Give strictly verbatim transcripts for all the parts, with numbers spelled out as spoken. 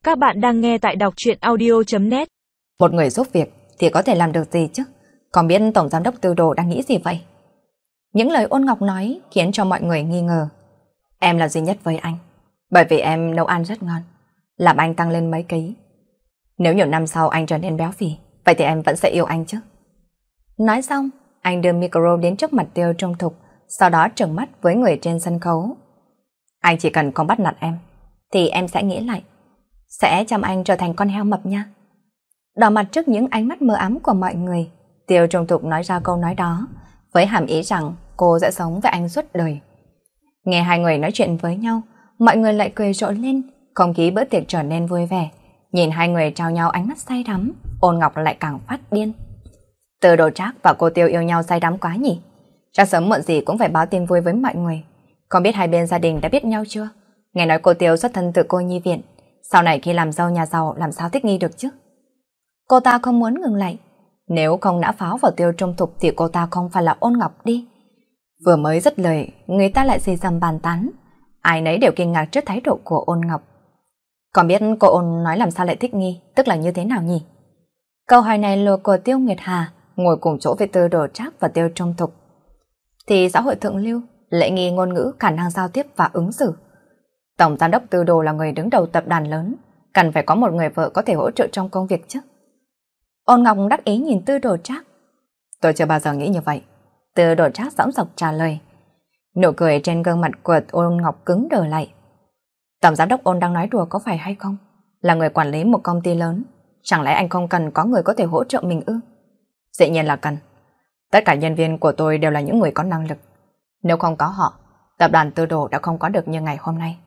Các bạn đang nghe tại đọc truyện audio chấm net. Một người giúp việc thì có thể làm được gì chứ? Còn biết Tổng Giám đốc Tư Đồ đang nghĩ gì vậy? Những lời Ôn Ngọc nói khiến cho mọi người nghi ngờ. Em là duy nhất với anh, bởi vì em nấu ăn rất ngon, làm anh tăng lên mấy ký. Nếu nhiều năm sau anh trở nên béo phì, vậy thì em vẫn sẽ yêu anh chứ? Nói xong, anh đưa micro đến trước mặt Tiêu Trung Thục, sau đó trừng mắt với người trên sân khấu. Anh chỉ cần không bắt nạt em, thì em sẽ nghĩ lại, sẽ chăm anh trở thành con heo mập nha. Đỏ mặt trước những ánh mắt mờ ám của mọi người, Tiêu Trung Thục nói ra câu nói đó, với hàm ý rằng cô sẽ sống với anh suốt đời. Nghe hai người nói chuyện với nhau, mọi người lại cười rộ lên, không khí bữa tiệc trở nên vui vẻ. Nhìn hai người trao nhau ánh mắt say đắm, Ôn Ngọc lại càng phát điên. Từ Đồ Trác và cô Tiêu yêu nhau say đắm quá nhỉ? Chắc sớm muộn gì cũng phải báo tin vui với mọi người. Không biết hai bên gia đình đã biết nhau chưa? Nghe nói cô Tiêu xuất thân từ cô nhi viện, sau này khi làm dâu nhà giàu làm sao thích nghi được chứ? Cô ta không muốn ngừng lại. Nếu không nã pháo vào Tiêu Trung Thục thì cô ta không phải là Ôn Ngọc đi. Vừa mới dứt lời, người ta lại xì xầm bàn tán. Ai nấy đều kinh ngạc trước thái độ của Ôn Ngọc. Còn biết cô Ôn nói làm sao lại thích nghi, tức là như thế nào nhỉ? Câu hỏi này lùa của Tiêu Nguyệt Hà, ngồi cùng chỗ với Tư Đồ Trác và Tiêu Trung Thục. Thì xã hội thượng lưu, lễ nghi ngôn ngữ, khả năng giao tiếp và ứng xử. Tổng giám đốc Tư Đồ là người đứng đầu tập đoàn lớn, cần phải có một người vợ có thể hỗ trợ trong công việc chứ. Ôn Ngọc đắc ý nhìn Tư Đồ Trác. Tôi chưa bao giờ nghĩ như vậy. Tư Đồ Trác dõng dọc trả lời. Nụ cười trên gương mặt của Ôn Ngọc cứng đờ lại. Tổng giám đốc Ôn đang nói đùa có phải hay không? Là người quản lý một công ty lớn, chẳng lẽ anh không cần có người có thể hỗ trợ mình ư? Dĩ nhiên là cần. Tất cả nhân viên của tôi đều là những người có năng lực. Nếu không có họ, tập đoàn Tư Đồ đã không có được như ngày hôm nay.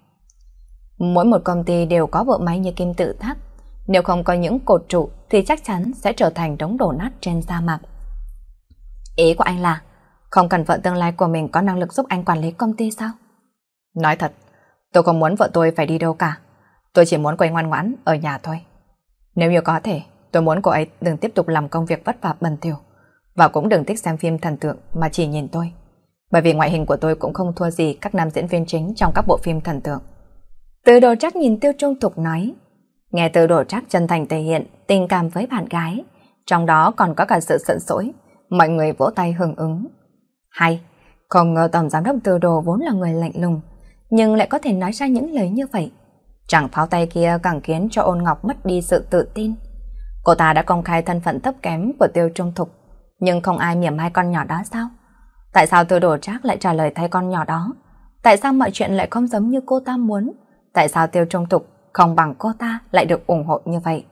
Mỗi một công ty đều có bộ máy như kim tự tháp. Nếu không có những cột trụ thì chắc chắn sẽ trở thành đống đổ nát trên sa mạc. Ý của anh là không cần vợ tương lai của mình có năng lực giúp anh quản lý công ty sao? Nói thật, tôi không muốn vợ tôi phải đi đâu cả. Tôi chỉ muốn cô ấy ngoan ngoãn ở nhà thôi. Nếu như có thể, tôi muốn cô ấy đừng tiếp tục làm công việc vất vả bẩn thỉu, và cũng đừng thích xem phim thần tượng mà chỉ nhìn tôi. Bởi vì ngoại hình của tôi cũng không thua gì các nam diễn viên chính trong các bộ phim thần tượng. Từ Đồ Trác nhìn Tiêu Trung Thục nói. Nghe Từ Đồ Trác chân thành thể hiện tình cảm với bạn gái, trong đó còn có cả sự giận dỗi, mọi người vỗ tay hưởng ứng. Hay, không ngờ tổng giám đốc Từ Đồ vốn là người lạnh lùng, nhưng lại có thể nói ra những lời như vậy. Chẳng pháo tay kia càng khiến cho Ôn Ngọc mất đi sự tự tin. Cô ta đã công khai thân phận thấp kém của Tiêu Trung Thục, nhưng không ai mỉa mai con nhỏ đó sao? Tại sao Từ Đồ Trác lại trả lời thay con nhỏ đó? Tại sao mọi chuyện lại không giống như cô ta muốn? Tại sao Tiêu Trung Thục không bằng cô ta lại được ủng hộ như vậy?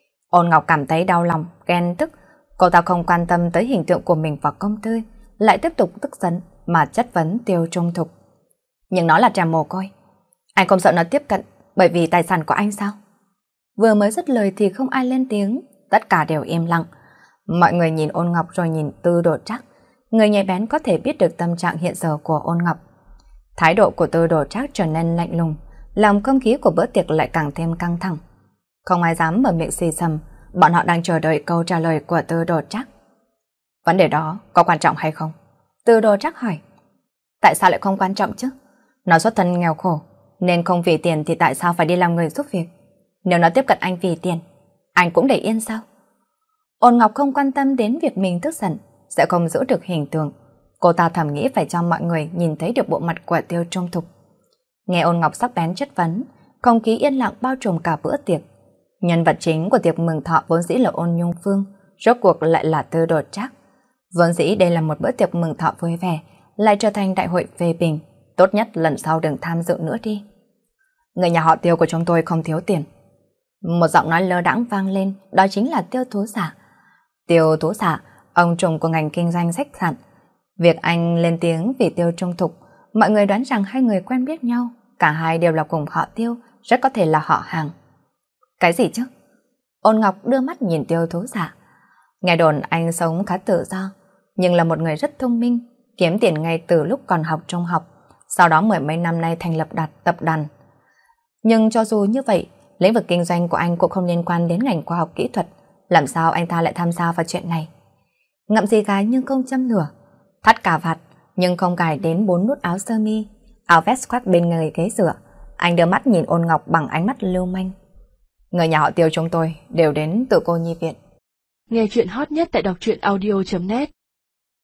Ôn Ngọc cảm thấy đau lòng, ghen tức. Cô ta không quan tâm tới hình tượng của mình và công ty, lại tiếp tục tức giận mà chất vấn Tiêu Trung Thục. Nhưng nó là trẻ mồ côi. Anh không sợ nó tiếp cận bởi vì tài sản của anh sao? Vừa mới dứt lời thì không ai lên tiếng, tất cả đều im lặng. Mọi người nhìn Ôn Ngọc rồi nhìn Tư Đồ Trác. Người nhạy bén có thể biết được tâm trạng hiện giờ của Ôn Ngọc. Thái độ của Tư Đồ Trác trở nên lạnh lùng, làm không khí của bữa tiệc lại càng thêm căng thẳng. Không ai dám mở miệng xì xầm, bọn họ đang chờ đợi câu trả lời của Tư Đồ Trác. Vấn đề đó có quan trọng hay không? Tư Đồ Trác hỏi. Tại sao lại không quan trọng chứ? Nó xuất thân nghèo khổ, nên không vì tiền thì tại sao phải đi làm người giúp việc? Nếu nó tiếp cận anh vì tiền, anh cũng để yên sao? Ôn Ngọc không quan tâm đến việc mình tức giận, sẽ không giữ được hình tượng. Cô ta thầm nghĩ phải cho mọi người nhìn thấy được bộ mặt của Tiêu Trung Thục. Nghe Ôn Ngọc sắc bén chất vấn, không khí yên lặng bao trùm cả bữa tiệc. Nhân vật chính của tiệc mừng thọ vốn dĩ là Ôn Nhung Phương, rốt cuộc lại là Tư Đồ Trác. Vốn dĩ đây là một bữa tiệc mừng thọ vui vẻ, lại trở thành đại hội phê bình. Tốt nhất lần sau đừng tham dự nữa đi. Người nhà họ Tiêu của chúng tôi không thiếu tiền. Một giọng nói lơ đãng vang lên, đó chính là Tiêu Tú Giả. Tiêu Tú Giả, ông trùm của ngành kinh doanh khách sạn. Việc anh lên tiếng vì Tiêu Trung Thục, mọi người đoán rằng hai người quen biết nhau, cả hai đều là cùng họ Tiêu, rất có thể là họ hàng. Cái gì chứ? Ôn Ngọc đưa mắt nhìn Tiêu Tú Giả. Nghe đồn anh sống khá tự do, nhưng là một người rất thông minh, kiếm tiền ngay từ lúc còn học trung học, sau đó mười mấy năm nay thành lập đạt tập đoàn. Nhưng cho dù như vậy, lĩnh vực kinh doanh của anh cũng không liên quan đến ngành khoa học kỹ thuật, làm sao anh ta lại tham gia vào chuyện này? Ngậm gì gái nhưng không châm lửa, thắt cà vạt nhưng không cài đến bốn nút áo sơ mi, áo vest khoác bên người ghế rửa. Anh đưa mắt nhìn Ôn Ngọc bằng ánh mắt lưu manh. Người nhà họ Tiêu chúng tôi đều đến từ cô nhi viện. Nghe chuyện hot nhất tại đọc truyện audio chấm net.